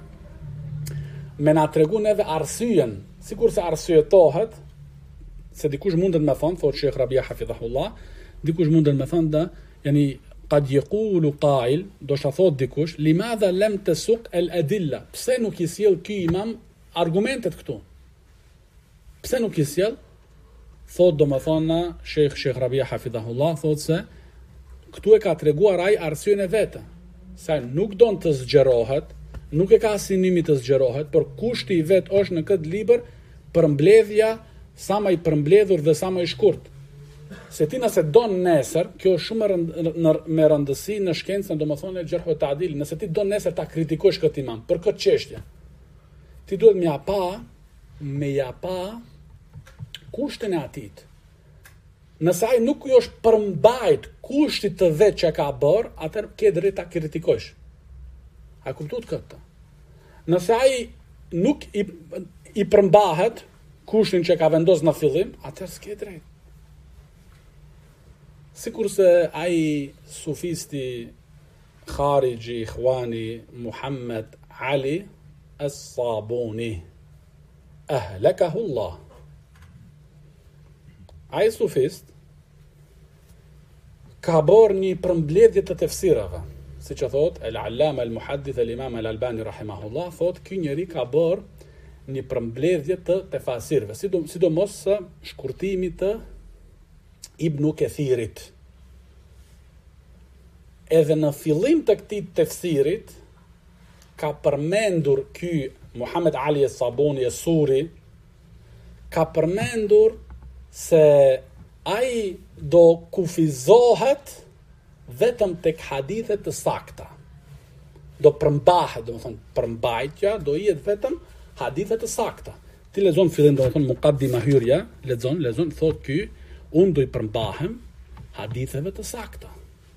na tregon edhe arsyen, sikur se arsyetohet se dikush mundet me thonë, thot Sheikh Rabia hafidhahullah, dikush mundet me thonë da, yani qad yaqulu qa'il, do të thot dikush, limadha lam tasuq al-adilla, pse nuk i sjell ky imam argumentet këtu? Pse nuk i sjell? Thot do më thonë Sheikh Rabia hafidhahullah, thot se këtu e ka treguar ai arsyen e vetë, se nuk don të zgjerohet, nuk e ka sinimi të zgjerohet, por kushti i vet është në këtë libër përmbledhja sa më i përmbledhur dhe sa më i shkurt. Se ti nëse don nesër, kjo është shumë me rëndësi në shkencën, domethënë e xherh ta'dil, nëse ti don nesër ta kritikosh këtë imam për këtë çështje, ti duhet me japa kushtin e atit. Nëse ai nuk jo është përmbajt kushtit të vet që ka bërë, atëherë ke drejt ta kritikosh. A kuptuat këtë? Nëse ai nuk i përmbahet kushtin që ka vendosur në fillim, atëherë s'ke drejt. sikur se ai sufisti khariji ikhwani Muhammad Ali As-Sabuni ahlakahu Allah. Ai sufist ka bërë një përmbledhje të tefsirave, si që thot el-Allama el-Muhaddith el-Imam el-Albani rahimahullah, thot ky njeri ka bërë një përmbledhje të tefasirve, sidomos së shkurtimi të Ibnu Kethirit. Edhe në fillim të këtij tefsirit ka përmendur ky Muhammad Ali As-Sabuni As-Suri, ka përmendur se ai do kufizohet vetëm tek hadithet të sakta. Do përmbahet, do të thonë, përmbajtja do jetë vetëm hadithet të sakta. Ti lexon fillim, do të thonë, muqaddima hyrja, lexon, thot ky, unë do i përmbahem haditheve të sakta.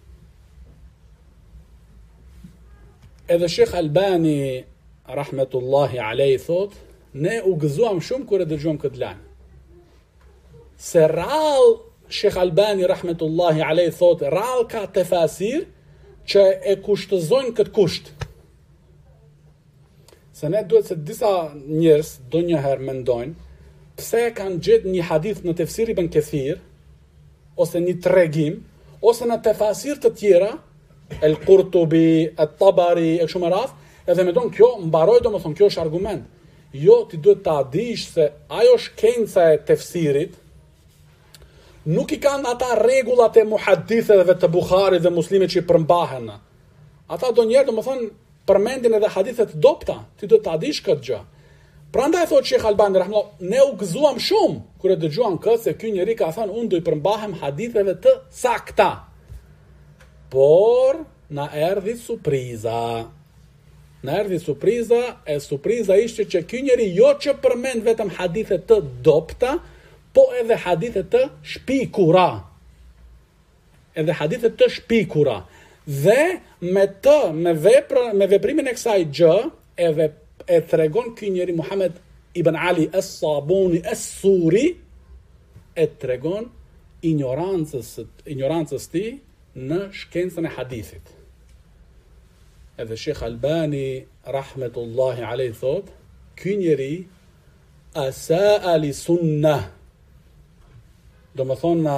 Edhe Sheikh Albani rahmetullahi alayhi thot, ne u gëzuam shumë kur e dëgjuam këtë lajm. Se rall Sheikh Albani rahmetullahi alayhi thot, rall ka tefasir që e kushtëzojnë këtë kusht. Se ne duhet se disa njerëz do njëherë mendojnë pse kanë gjetë një hadith në tefsir Ibn Kathir ose një tregim ose në tefasir të tjera, El-Qurtubi, El-Tabari, e kështu me radhë, edhe me kjo mbaroj, domethënë kjo është argument. Jo, ti duhet ta dish se ajo shkenca e tefsirit nuk i kanë ata rregullat e muhaddithëve të Bukharit dhe Muslimit që i përmbahen. Ata do njerë, domethënë, përmendin edhe hadithe të dobta, ti duhet ta dish këtë gjë. Prandaj thot Sheikh Albani rahimahullah, ne u gëzuam shumë kur e dëgjuam këtë se ky njeri ka thënë unë do i përmbahem haditheve të sakta. Por na erdhi surpriza. E surpriza ishte që ky njeri jo që përmend vetëm hadithe të dobta, po edhe hadithe të shpikura. Dhe me veprimin e kësaj gjë, e tregon ky njeri Muhammad ibn Ali As-Sabuni As-Suri, e tregon ignorancës ti në shkencën e hadithit. Edhe Sheikh Albani rahmetullahi alayhi thot, ky njeri asaa li sunnah. Do më thonë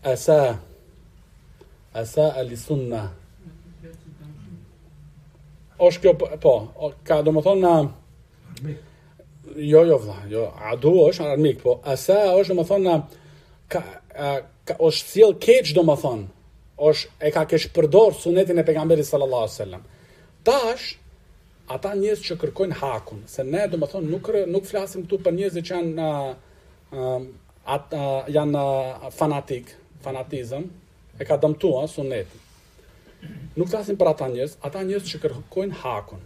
asaa li sunnah. Osh kjo ka do më thonë jo, adu është armik, po asa është do më thonë është sjell keq do më thonë. E ka kesh përdor sunetin e pejgamberit sallallahu alaihi wasallam. Tash ata njerëz që kërkojnë hakun, se ne domethënë nuk flasim këtu për njerëz që janë fanatizëm, e ka dëmtuar sunetin. Nuk flasim për ata njerëz që kërkojnë hakun.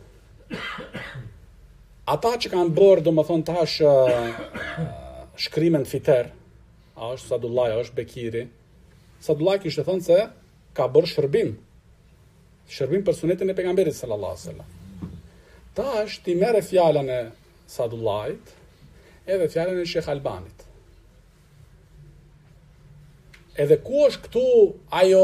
Ata që kanë bërë domethënë tash shkrimen fiter, a është Sadullahi, a është Bekiri. Sadullahi kishte thënë se ka bërë shërbim për sunetin e pejgamberit sallallahu alaihi wasallam. Tash ti merre fjalën e Sadullahit edhe fjalën e Sheikh Albanit. Edhe ku është këtu ajo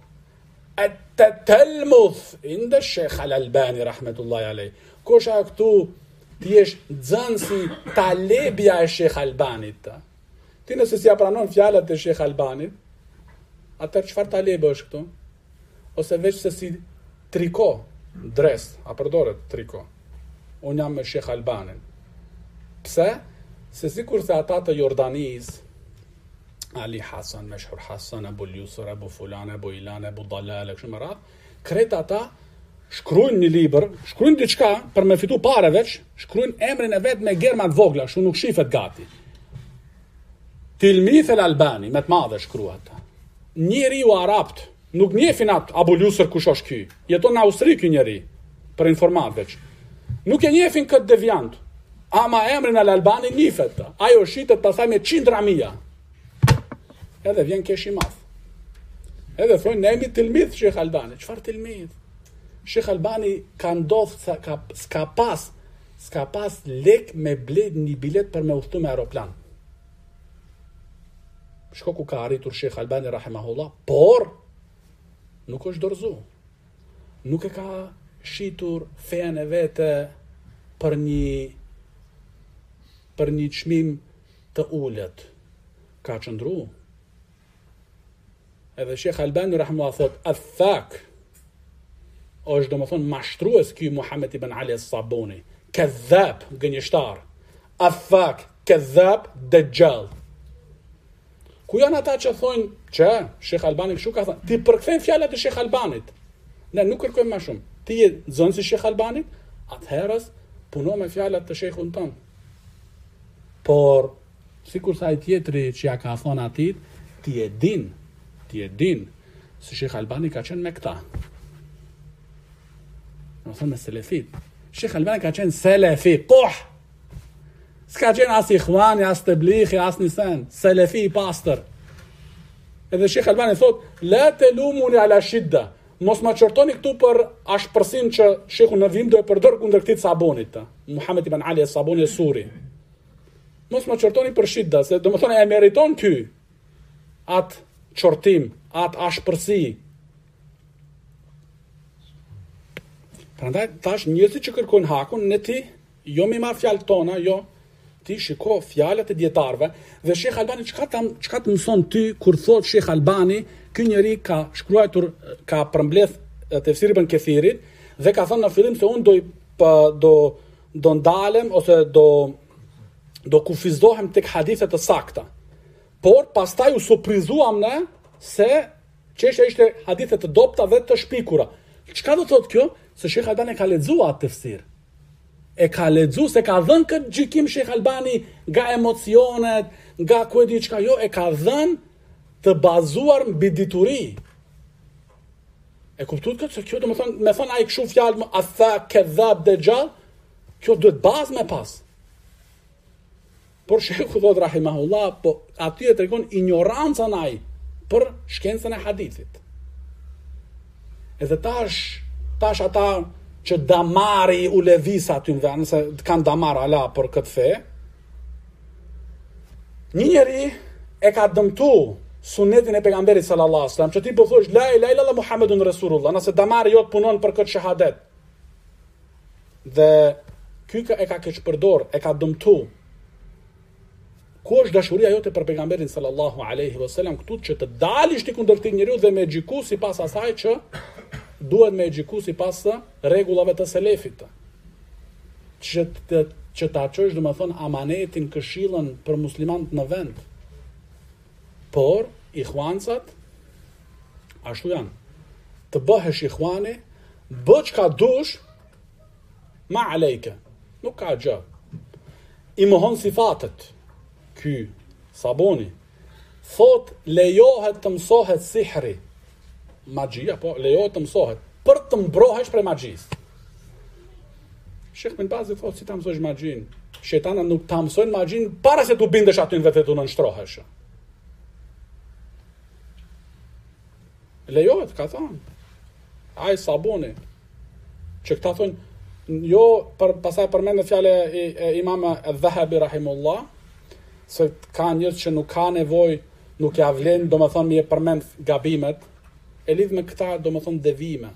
at-talmuth inda Sheikh Al-Albani rahmetullahi alayhi. Ku është ajo këtu ti je nxënësi talebja e Sheikh Albanit. Ti nëse si ja pranon fjalët e Sheikh Albanit, atër çfarë talebe është këtu? Ose veç se si triko, dres, a përdoret triko. Unë jam me Sheikh Albanin. Pse? Se sikur se ata të Jordanis, Ali Hasan, Meshhur Hasan, Abu Yusur, Abu Fulan, Abu Ilan, Abu Dalal, kështu me radhë, krejt ata shkruajnë një libër, shkruajnë diçka për me fitu pare veç, shkruajnë emrin e vet me germa të vogla, kështu nuk shifet gati. Tilmith el-Albani, me të madhe shkruat. Njeriu arabt nuk njefin atë Abu Yusur kush është ky. Jeton në Austri ky njeri, për informat veç. Nuk e njefin këtë deviant. Ama emrin al-Albani njifet. Ajo shitet pasaj me 100 ramia. Edhe vjen kesh i madh. Edhe thonë ne jemi tilmith Sheikh Albani. Çfarë tilmith? Sheikh Albani ka ndodhur s'ka pas lek me blet një bilet për me udhëtu me aeroplan. shko ku ka arritur Sheikh Albani rahimahullah, por nuk është dorëzu. Nuk e ka shitur fenë e vete për një çmim të ulët. Ka qëndru. Edhe Sheikh Albani rahimahullah thot, "Athak" është domethënë mashtrues ky Muhammed ibn Ali as-Sabuni, kadhab, gënjeshtar. Athak, kadhab, dajjal. Ku janë ata që thonë që Sheikh Albani kështu ka thënë? Ti përkthejnë fjalat e Sheikh Albanit. Ne nuk kërkojmë më shumë. Ti je zonë si Sheikh Albanit, atëherës puno me fjalat të Sheikhun tënd. Por sikur sa ai tjetri që ja ka thonë atit, ti e din se Sheikh Albani ka qenë me këta. Në thonë me selefit. Sheikh Albani ka qenë selefi, s'ka qenë as ikhwani, as tablighi, as nisan, selefi i pastër. Edhe Sheikh Albani thot, la telumuni ala shidda. Mos ma çortoni këtu për ashpërsinë që Sheikhu në vim do e përdor kundër këtij Sabonit, Muhammed ibn Ali as-Sabuni Suri. Mos ma çortoni për shidda, se domethënë e meriton ky atë çortim, atë ashpërsi. Prandaj tash njerëzit që kërkojnë hakun, ne ti jo mi marr fjalët tona, jo. Ti shiko fjalët e dietarëve dhe Sheikh Albani çka të mëson ty kur thot Sheikh Albani, ky njeri ka shkruar, ka përmbledh tefsir ibn Kathirit dhe ka thënë në fillim se unë do ndalem ose do kufizohem tek hadithe të sakta. Por pastaj u surprizuam ne se çështja ishte hadithe të dobta dhe të shpikura. Çka do thotë kjo? Se Sheikh Albani ka lexuar atë tefsir. E ka lexuar, se ka dhënë këtë gjykim Sheikh Albani nga emocionet, nga ku e di çka, jo, e ka dhënë të bazuar mbi dituri. E kuptuat këtë se kjo domethënë, me thënë ai kështu fjalë atha kedhab dajjal, kjo duhet bazë me pas. Por Sheikhu thot rahimahullah, po aty e tregon ignorancën ai për shkencën e hadithit. Edhe tash ata që damari u levis aty në vend, se kanë damar ala për këtë fe, një njeri e ka dëmtu sunetin e pejgamberit sallallahu alaihi wasallam, që ti po thosh la ilaha illallah Muhammedun Rasulullah, nëse damari jot punon për këtë shahadet. Dhe ky e ka keq përdor, e ka dëmtu. Ku është dashuria jote për pejgamberin sallallahu alaihi wasallam këtu që të dalish ti kundër këtij njeriu dhe me xhiku sipas asaj që duhet me xhiku sipas rregullave të selefit. Që ta çosh domethënë amanetin, këshillën për muslimanët në vend. Por ikhwancat ashtu janë. Të bëhesh ikhwani, bë çka dush, ma alejke. Nuk ka gjë. I mohon sifatet. Ky Saboni thot lejohet të mësohet sihri, magjia, po lejohet të mësohet për të mbrohesh prej magjisë. Sheikh bin Bazi thot si ta mësosh magjin. Shejtanët nuk ta mësojnë magjin para se tu bindesh aty në vetë tu nënshtrohesh. Lejohet, ka thonë. Ai Saboni që këta thonë, jo pasaj përmend fjalë e Imam al-Dhahabi rahimullah, se ka njerëz që nuk ka nevojë, nuk ja vlen, domethënë mi e përmend gabimet, e lidh me këta domethënë devime.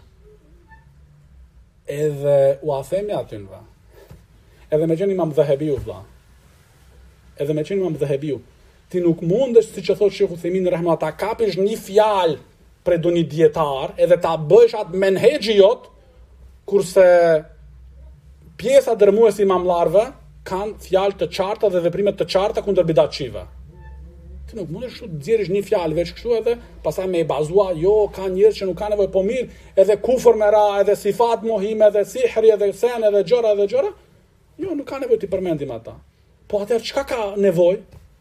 Edhe u a themi aty në va. Edhe me qenë Imam Dhahabiu vlla. Edhe me qenë Imam Dhahabiu. Ti nuk mundesh, siç e thotë Sheikhu Themin rahimahullah, ta kapish një fjalë për do një dietar, edhe ta bësh atë menhexhi jot, kurse pjesa dërmuesi imamllarëve kanë fjalë të qarta dhe veprime të qarta kundër bidatçive. Ti nuk mundesh të nxjerrësh një fjalë veç kështu edhe pastaj me e bazua, jo, ka njerëz që nuk kanë nevojë, po mirë, edhe kufër me ra, edhe sifat mohime, edhe sihri, edhe sen, edhe gjëra. Jo, nuk ka nevojë të përmendim ata. Po atëherë çka ka nevojë?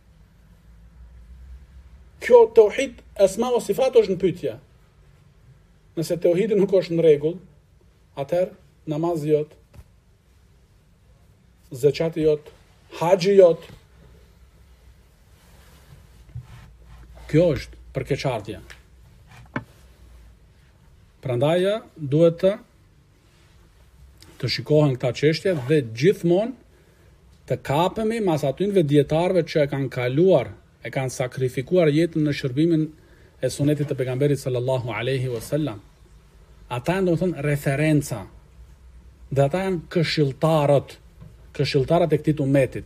Kjo tauhid asma wa sifat është në pyetje. Nëse tauhidi nuk është në rregull, atëherë namazi jot, zeqati jot, haxhi jot. Kjo është për keqardhje. Prandaj duhet të shikohen këta çështje dhe gjithmonë të kapemi mas atynve dietarëve që e kanë kaluar e kanë sakrifikuar jetën në shërbimin e sunetit të pejgamberit sallallahu alaihi wasallam. Ata janë domethënë referenca. Dhe ata janë këshilltarët e këtij umetit.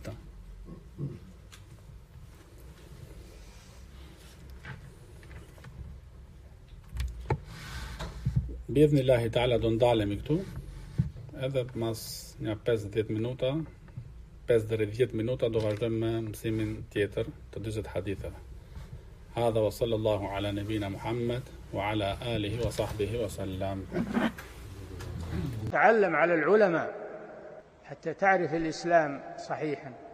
Biidhnillahi taala do ndalemi këtu, edhe mas një 5-10 minuta, 5 deri 10 minuta do vazhdojmë me mësimin tjetër të 40 haditheve. Hadha wa sallallahu ala nabina Muhammad wa ala alihi wa sahbihi wa sallam. تعلم على العلماء حتى تعرف الإسلام صحيحا.